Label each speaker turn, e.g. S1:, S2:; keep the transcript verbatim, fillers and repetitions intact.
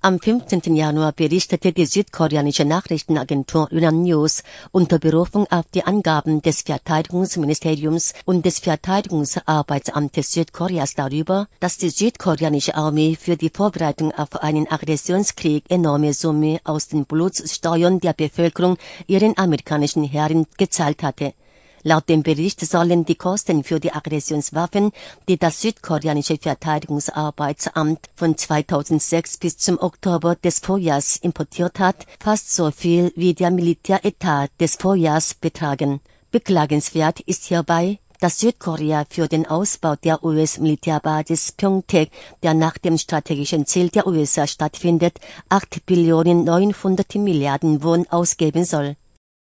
S1: Am fünfzehnten Januar berichtete die südkoreanische Nachrichtenagentur Yonhap News unter Berufung auf die Angaben des Verteidigungsministeriums und des Verteidigungsarbeitsamtes Südkoreas darüber, dass die südkoreanische Armee für die Vorbereitung auf einen Aggressionskrieg enorme Summen aus den Blutsteuern der Bevölkerung ihren amerikanischen Herren gezahlt hatte. Laut dem Bericht sollen die Kosten für die Aggressionswaffen, die das südkoreanische Verteidigungsarbeitsamt von zweitausendsechs bis zum Oktober des Vorjahres importiert hat, fast so viel wie der Militäretat des Vorjahres betragen. Beklagenswert ist hierbei, dass Südkorea für den Ausbau der U S-Militärbasis Pyeongtaek, der nach dem strategischen Ziel der U S A stattfindet, acht Billionen neunhundert Milliarden Won ausgeben soll.